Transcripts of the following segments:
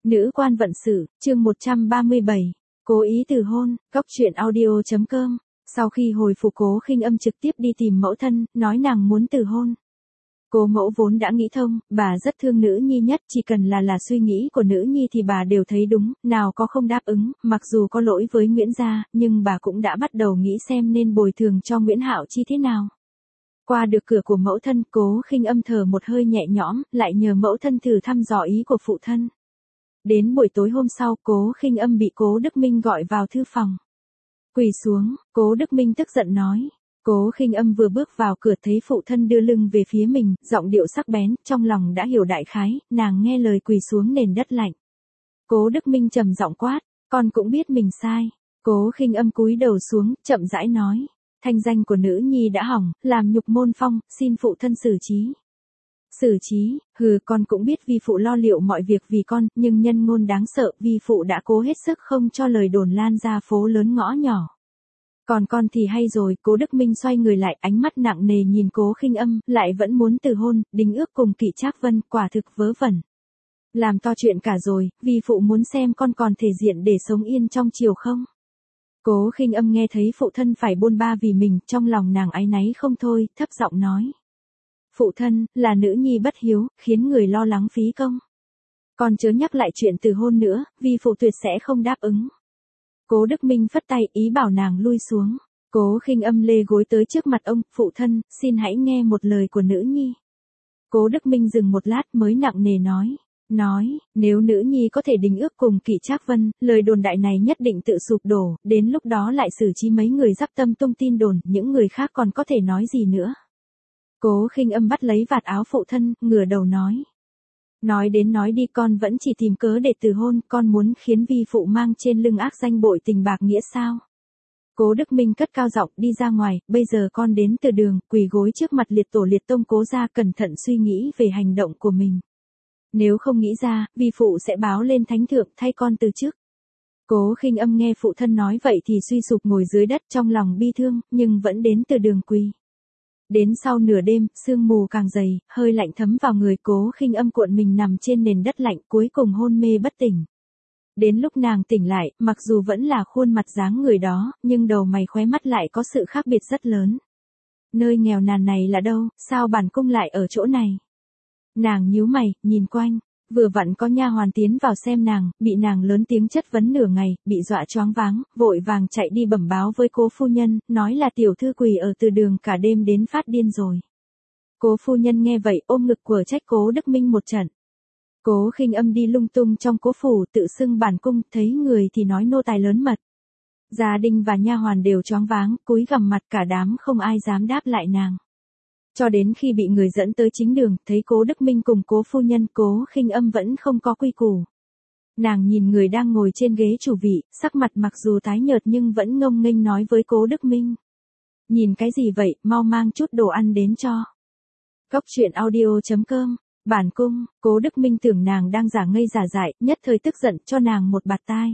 Nữ quan vận sự, chương 137. Cố ý từ hôn, Cóc truyện audio.com. Sau khi hồi phục Cố Khinh Âm trực tiếp đi tìm mẫu thân, nói nàng muốn từ hôn. Cố mẫu vốn đã nghĩ thông, bà rất thương nữ nhi nhất, chỉ cần là suy nghĩ của nữ nhi thì bà đều thấy đúng, nào có không đáp ứng, mặc dù có lỗi với Nguyễn gia, nhưng bà cũng đã bắt đầu nghĩ xem nên bồi thường cho Nguyễn Hạo Chi thế nào. Qua được cửa của mẫu thân, Cố Khinh Âm thở một hơi nhẹ nhõm, lại nhờ mẫu thân thử thăm dò ý của phụ thân. Đến buổi tối hôm sau, Cố Khinh Âm bị Cố Đức Minh gọi vào thư phòng. Quỳ xuống, Cố Đức Minh tức giận nói. Cố Khinh Âm vừa bước vào cửa thấy phụ thân đưa lưng về phía mình, giọng điệu sắc bén, trong lòng đã hiểu đại khái, nàng nghe lời quỳ xuống nền đất lạnh. Cố Đức Minh trầm giọng quát, con cũng biết mình sai. Cố Khinh Âm cúi đầu xuống, chậm rãi nói, thanh danh của nữ nhi đã hỏng, làm nhục môn phong, xin phụ thân xử trí. Xử trí, con cũng biết vi phụ lo liệu mọi việc vì con, nhưng nhân ngôn đáng sợ, vi phụ đã cố hết sức không cho lời đồn lan ra phố lớn ngõ nhỏ. Còn con thì hay rồi, Cố Đức Minh xoay người lại, ánh mắt nặng nề nhìn Cố Khinh Âm, lại vẫn muốn từ hôn, đính ước cùng Kỷ Trác Vân, quả thực vớ vẩn. Làm to chuyện cả rồi, vi phụ muốn xem con còn thể diện để sống yên trong triều không. Cố Khinh Âm nghe thấy phụ thân phải bôn ba vì mình, trong lòng nàng áy náy không thôi, thấp giọng nói. Phụ thân, là nữ nhi bất hiếu, khiến người lo lắng phí công. Còn chớ nhắc lại chuyện từ hôn nữa, vi phụ tuyệt sẽ không đáp ứng. Cố Đức Minh phất tay, ý bảo nàng lui xuống. Cố Khinh Âm lê gối tới trước mặt ông, phụ thân, xin hãy nghe một lời của nữ nhi. Cố Đức Minh dừng một lát mới nặng nề nói, nếu nữ nhi có thể đính ước cùng Kỷ Trác Vân, lời đồn đại này nhất định tự sụp đổ, đến lúc đó lại xử trí mấy người dắp tâm tung tin đồn, những người khác còn có thể nói gì nữa. Cố Khinh Âm bắt lấy vạt áo phụ thân, ngửa đầu nói. Nói đến nói đi, con vẫn chỉ tìm cớ để từ hôn, con muốn khiến vi phụ mang trên lưng ác danh bội tình bạc nghĩa sao? Cố Đức Minh cất cao giọng, đi ra ngoài, bây giờ con đến từ đường, quỳ gối trước mặt liệt tổ liệt tông Cố gia, cẩn thận suy nghĩ về hành động của mình. Nếu không nghĩ ra, vi phụ sẽ báo lên thánh thượng thay con từ chức. Cố Khinh Âm nghe phụ thân nói vậy thì suy sụp ngồi dưới đất, trong lòng bi thương, nhưng vẫn đến từ đường quỳ. Đến sau nửa đêm, sương mù càng dày, hơi lạnh thấm vào người, Cố Khinh Âm cuộn mình nằm trên nền đất lạnh, cuối cùng hôn mê bất tỉnh. Đến lúc nàng tỉnh lại, mặc dù vẫn là khuôn mặt dáng người đó, nhưng đầu mày khóe mắt lại có sự khác biệt rất lớn. Nơi nghèo nàn này là đâu, sao bản cung lại ở chỗ này? Nàng nhíu mày, nhìn quanh. Vừa vặn có nha hoàn tiến vào xem nàng, bị nàng lớn tiếng chất vấn nửa ngày, bị dọa choáng váng, vội vàng chạy đi bẩm báo với Cố phu nhân, nói là tiểu thư quỳ ở từ đường cả đêm đến phát điên rồi. Cố phu nhân nghe vậy ôm ngực quở trách Cố Đức Minh một trận. Cố Khinh Âm đi lung tung trong cố phủ, tự xưng bản cung, thấy người thì nói nô tài lớn mật. Gia đình và nha hoàn đều choáng váng, cúi gằm mặt, cả đám không ai dám đáp lại nàng. Cho đến khi bị người dẫn tới chính đường, thấy Cố Đức Minh cùng Cố phu nhân, Cố Khinh Âm vẫn không có quy củ. Nàng nhìn người đang ngồi trên ghế chủ vị, sắc mặt mặc dù tái nhợt nhưng vẫn ngông nghênh nói với Cố Đức Minh. Nhìn cái gì vậy, mau mang chút đồ ăn đến cho. Cóc truyện audio.com. Bản cung. Cố Đức Minh tưởng nàng đang giả ngây giả dại, nhất thời tức giận cho nàng một bạt tai.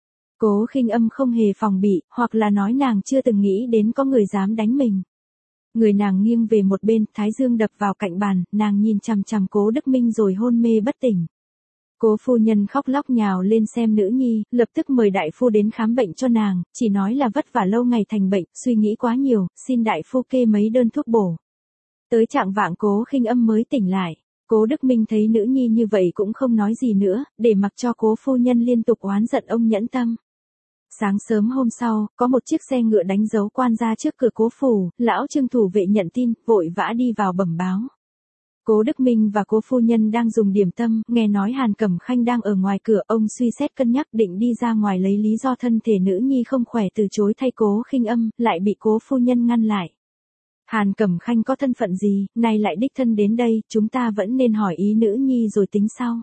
Cố Khinh Âm không hề phòng bị, hoặc là nói nàng chưa từng nghĩ đến có người dám đánh mình. Người nàng nghiêng về một bên, thái dương đập vào cạnh bàn, nàng nhìn chằm chằm Cố Đức Minh rồi hôn mê bất tỉnh. Cố phu nhân khóc lóc nhào lên xem nữ nhi, lập tức mời đại phu đến khám bệnh cho nàng, chỉ nói là vất vả lâu ngày thành bệnh, suy nghĩ quá nhiều, xin đại phu kê mấy đơn thuốc bổ. Tới trạng vạng Cố Khinh Âm mới tỉnh lại. Cố Đức Minh thấy nữ nhi như vậy cũng không nói gì nữa, để mặc cho Cố phu nhân liên tục oán giận ông nhẫn tâm. Sáng sớm hôm sau, có một chiếc xe ngựa đánh dấu quan ra trước cửa Cố phủ, lão Trương thủ vệ nhận tin, vội vã đi vào bẩm báo. Cố Đức Minh và Cố phu nhân đang dùng điểm tâm, nghe nói Hàn Cẩm Khanh đang ở ngoài cửa, ông suy xét cân nhắc định đi ra ngoài lấy lý do thân thể nữ nhi không khỏe từ chối thay Cố Khinh Âm, lại bị Cố phu nhân ngăn lại. Hàn Cẩm Khanh có thân phận gì, nay lại đích thân đến đây, chúng ta vẫn nên hỏi ý nữ nhi rồi tính sau.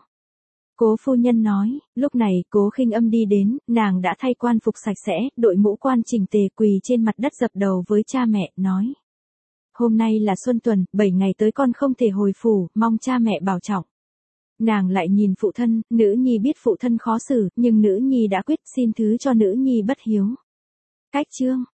Cố phu nhân nói, lúc này Cố Khinh Âm đi đến, nàng đã thay quan phục sạch sẽ, đội mũ quan chỉnh tề, quỳ trên mặt đất dập đầu với cha mẹ, nói. Hôm nay là Xuân Tuần, 7 ngày tới con không thể hồi phủ, mong cha mẹ bảo trọng. Nàng lại nhìn phụ thân, nữ nhi biết phụ thân khó xử, nhưng nữ nhi đã quyết, xin thứ cho nữ nhi bất hiếu. Cách chương.